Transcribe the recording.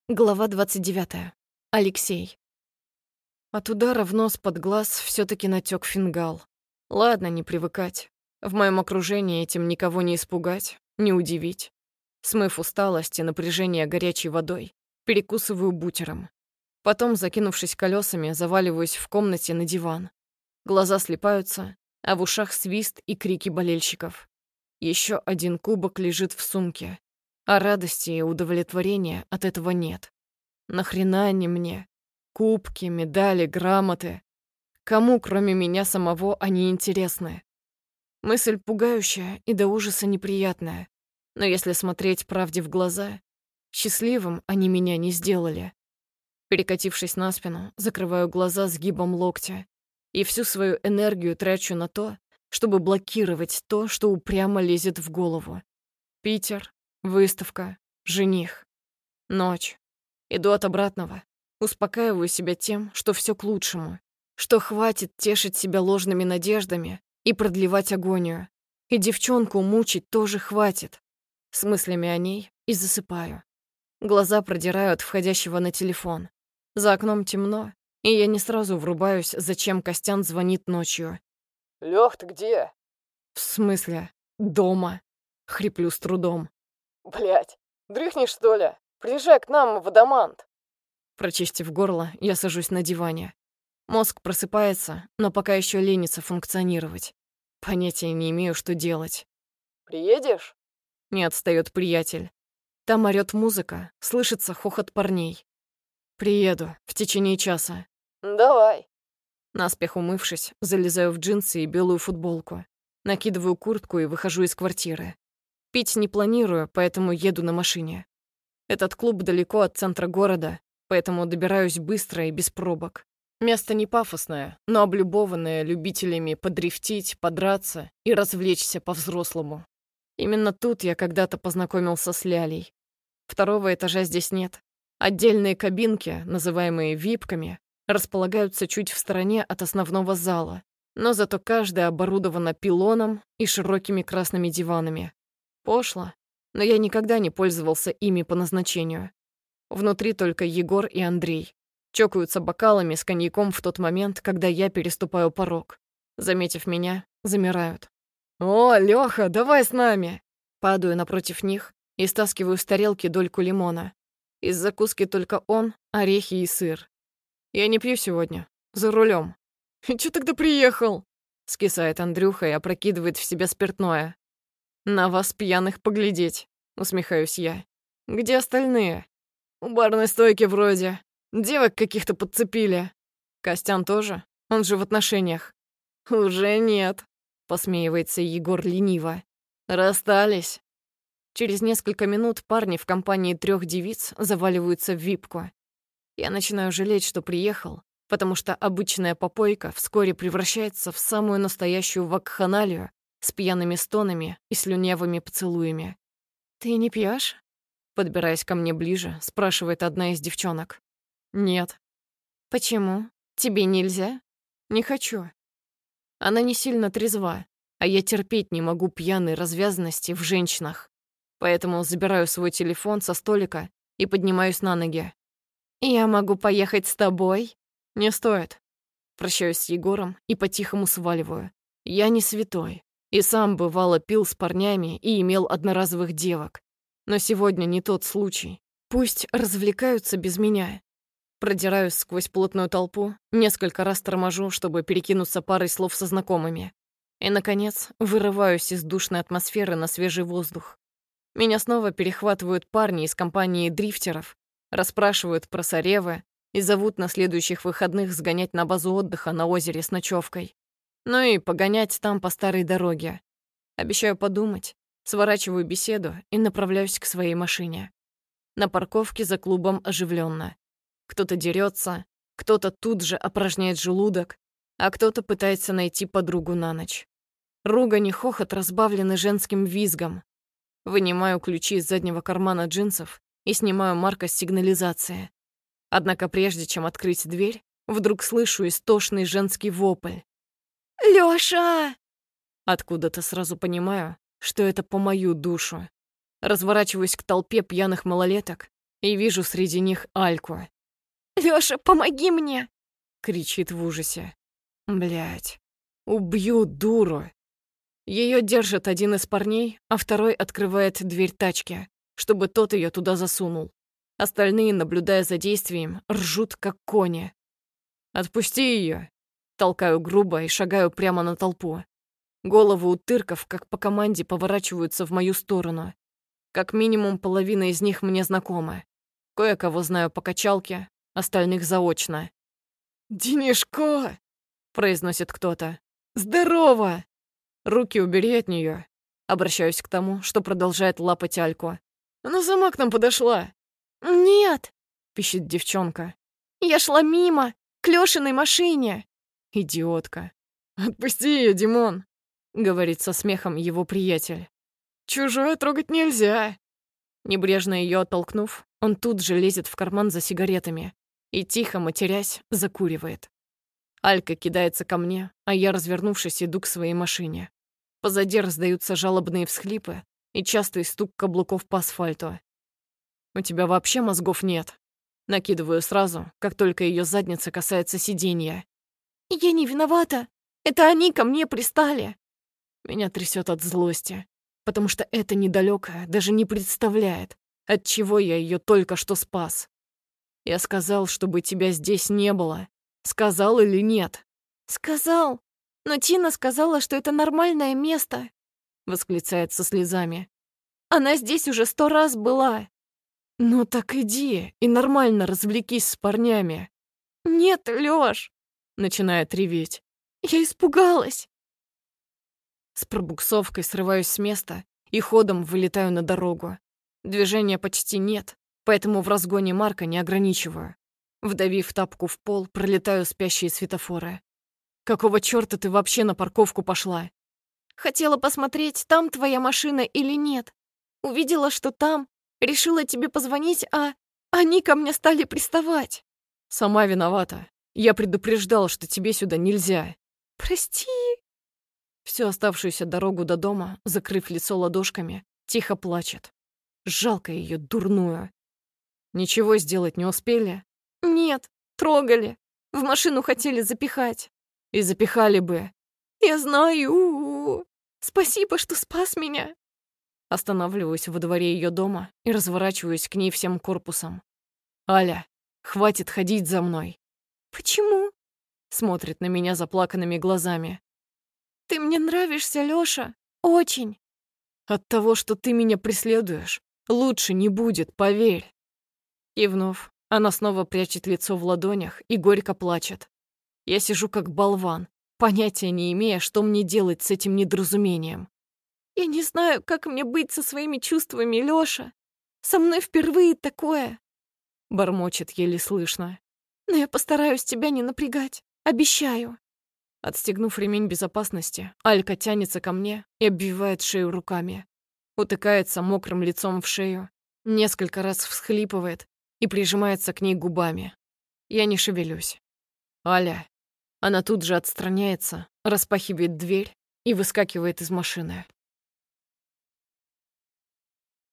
Глава 29. Алексей. От удара в нос под глаз все-таки натек фингал. Ладно, не привыкать. В моем окружении этим никого не испугать, не удивить. Смыв усталость и напряжение горячей водой, перекусываю бутером. Потом, закинувшись колесами, заваливаюсь в комнате на диван. Глаза слипаются, а в ушах свист и крики болельщиков. Еще один кубок лежит в сумке. А радости и удовлетворения от этого нет. Нахрена они мне? Кубки, медали, грамоты. Кому, кроме меня самого, они интересны? Мысль пугающая и до ужаса неприятная. Но если смотреть правде в глаза, счастливым они меня не сделали. Перекатившись на спину, закрываю глаза сгибом локтя и всю свою энергию трачу на то, чтобы блокировать то, что упрямо лезет в голову. Питер. Выставка, жених, ночь. Иду от обратного. Успокаиваю себя тем, что все к лучшему, что хватит тешить себя ложными надеждами и продлевать агонию. И девчонку мучить тоже хватит. С мыслями о ней и засыпаю. Глаза продираю от входящего на телефон. За окном темно, и я не сразу врубаюсь, зачем Костян звонит ночью. «Лёх, ты где?» В смысле? Дома. Хриплю с трудом. Блядь, дрыхнешь, что ли? Приезжай к нам в Адамант. Прочистив горло, я сажусь на диване. Мозг просыпается, но пока еще ленится функционировать. Понятия не имею, что делать. Приедешь? Не отстает приятель. Там орёт музыка, слышится хохот парней. Приеду в течение часа. Давай. Наспех умывшись, залезаю в джинсы и белую футболку. Накидываю куртку и выхожу из квартиры. Пить не планирую, поэтому еду на машине. Этот клуб далеко от центра города, поэтому добираюсь быстро и без пробок. Место не пафосное, но облюбованное любителями подрифтить, подраться и развлечься по-взрослому. Именно тут я когда-то познакомился с Лялей. Второго этажа здесь нет. Отдельные кабинки, называемые випками, располагаются чуть в стороне от основного зала, но зато каждая оборудована пилоном и широкими красными диванами. Пошло, но я никогда не пользовался ими по назначению. Внутри только Егор и Андрей. Чокаются бокалами с коньяком в тот момент, когда я переступаю порог. Заметив меня, замирают. «О, Лёха, давай с нами!» Падаю напротив них и стаскиваю с тарелки дольку лимона. Из закуски только он, орехи и сыр. «Я не пью сегодня. За рулем. «И чё тогда приехал?» Скисает Андрюха и опрокидывает в себя спиртное. «На вас, пьяных, поглядеть», — усмехаюсь я. «Где остальные?» «У барной стойки вроде. Девок каких-то подцепили». «Костян тоже? Он же в отношениях». «Уже нет», — посмеивается Егор лениво. «Расстались». Через несколько минут парни в компании 3 девиц заваливаются в випку. Я начинаю жалеть, что приехал, потому что обычная попойка вскоре превращается в самую настоящую вакханалию с пьяными стонами и слюнявыми поцелуями. «Ты не пьёшь?» Подбираясь ко мне ближе, спрашивает одна из девчонок. «Нет». «Почему? Тебе нельзя?» «Не хочу». Она не сильно трезва, а я терпеть не могу пьяной развязанности в женщинах. Поэтому забираю свой телефон со столика и поднимаюсь на ноги. «Я могу поехать с тобой?» «Не стоит». Прощаюсь с Егором и по-тихому сваливаю. Я не святой. И сам, бывало, пил с парнями и имел одноразовых девок. Но сегодня не тот случай. Пусть развлекаются без меня. Продираюсь сквозь плотную толпу, несколько раз торможу, чтобы перекинуться парой слов со знакомыми. И, наконец, вырываюсь из душной атмосферы на свежий воздух. Меня снова перехватывают парни из компании дрифтеров, расспрашивают про Саревы и зовут на следующих выходных сгонять на базу отдыха на озере с ночевкой. Ну и погонять там по старой дороге. Обещаю подумать, сворачиваю беседу и направляюсь к своей машине. На парковке за клубом оживленно. Кто-то дерется, кто-то тут же опорожняет желудок, а кто-то пытается найти подругу на ночь. Ругань и хохот разбавлены женским визгом. Вынимаю ключи из заднего кармана джинсов и снимаю маркость сигнализации. Однако прежде чем открыть дверь, вдруг слышу истошный женский вопль. «Лёша!» Откуда-то сразу понимаю, что это по мою душу. Разворачиваюсь к толпе пьяных малолеток и вижу среди них Альку. «Лёша, помоги мне!» — кричит в ужасе. Блядь, убью дуру. Ее держит один из парней, а второй открывает дверь тачки, чтобы тот ее туда засунул. Остальные, наблюдая за действием, ржут как кони. «Отпусти ее!» Толкаю грубо и шагаю прямо на толпу. Головы утырков, как по команде, поворачиваются в мою сторону. Как минимум половина из них мне знакома. Кое-кого знаю по качалке, остальных заочно. «Денишко!» — произносит кто-то. «Здорово!» «Руки убери от нее. Обращаюсь к тому, что продолжает лапать Альку. «Она сама к нам подошла!» «Нет!» — пищит девчонка. «Я шла мимо, к Лёшиной машине!» «Идиотка!» «Отпусти ее, Димон!» — говорит со смехом его приятель. «Чужое трогать нельзя!» Небрежно ее оттолкнув, он тут же лезет в карман за сигаретами и, тихо матерясь, закуривает. Алька кидается ко мне, а я, развернувшись, иду к своей машине. Позади раздаются жалобные всхлипы и частый стук каблуков по асфальту. «У тебя вообще мозгов нет?» Накидываю сразу, как только ее задница касается сиденья. «Я не виновата. Это они ко мне пристали». Меня трясет от злости, потому что эта недалекая даже не представляет, от чего я ее только что спас. Я сказал, чтобы тебя здесь не было. Сказал или нет? «Сказал. Но Тина сказала, что это нормальное место», — восклицает со слезами. «Она здесь уже 100 раз была». «Ну так иди и нормально развлекись с парнями». «Нет, Лёш», — начинает реветь. «Я испугалась». С пробуксовкой срываюсь с места и ходом вылетаю на дорогу. Движения почти нет, поэтому в разгоне Марка не ограничиваю. Вдавив тапку в пол, пролетаю спящие светофоры. «Какого чёрта ты вообще на парковку пошла?» «Хотела посмотреть, там твоя машина или нет. Увидела, что там, решила тебе позвонить, а они ко мне стали приставать». «Сама виновата. Я предупреждал, что тебе сюда нельзя». «Прости». Всю оставшуюся дорогу до дома, закрыв лицо ладошками, тихо плачет. Жалко ее дурную. Ничего сделать не успели? «Нет, трогали. В машину хотели запихать». И запихали бы. «Я знаю. Спасибо, что спас меня». Останавливаюсь во дворе ее дома и разворачиваюсь к ней всем корпусом. «Аля, хватит ходить за мной». «Почему?» Смотрит на меня заплаканными глазами. «Ты мне нравишься, Лёша. Очень». «От того, что ты меня преследуешь, лучше не будет, поверь». Кивнув, она снова прячет лицо в ладонях и горько плачет. Я сижу как болван, понятия не имея, что мне делать с этим недоразумением. «Я не знаю, как мне быть со своими чувствами, Лёша. Со мной впервые такое». Бормочет еле слышно. «Но я постараюсь тебя не напрягать. Обещаю». Отстегнув ремень безопасности, Алька тянется ко мне и обвивает шею руками. Утыкается мокрым лицом в шею, несколько раз всхлипывает и прижимается к ней губами. Я не шевелюсь. «Аля». Она тут же отстраняется, распахивает дверь и выскакивает из машины.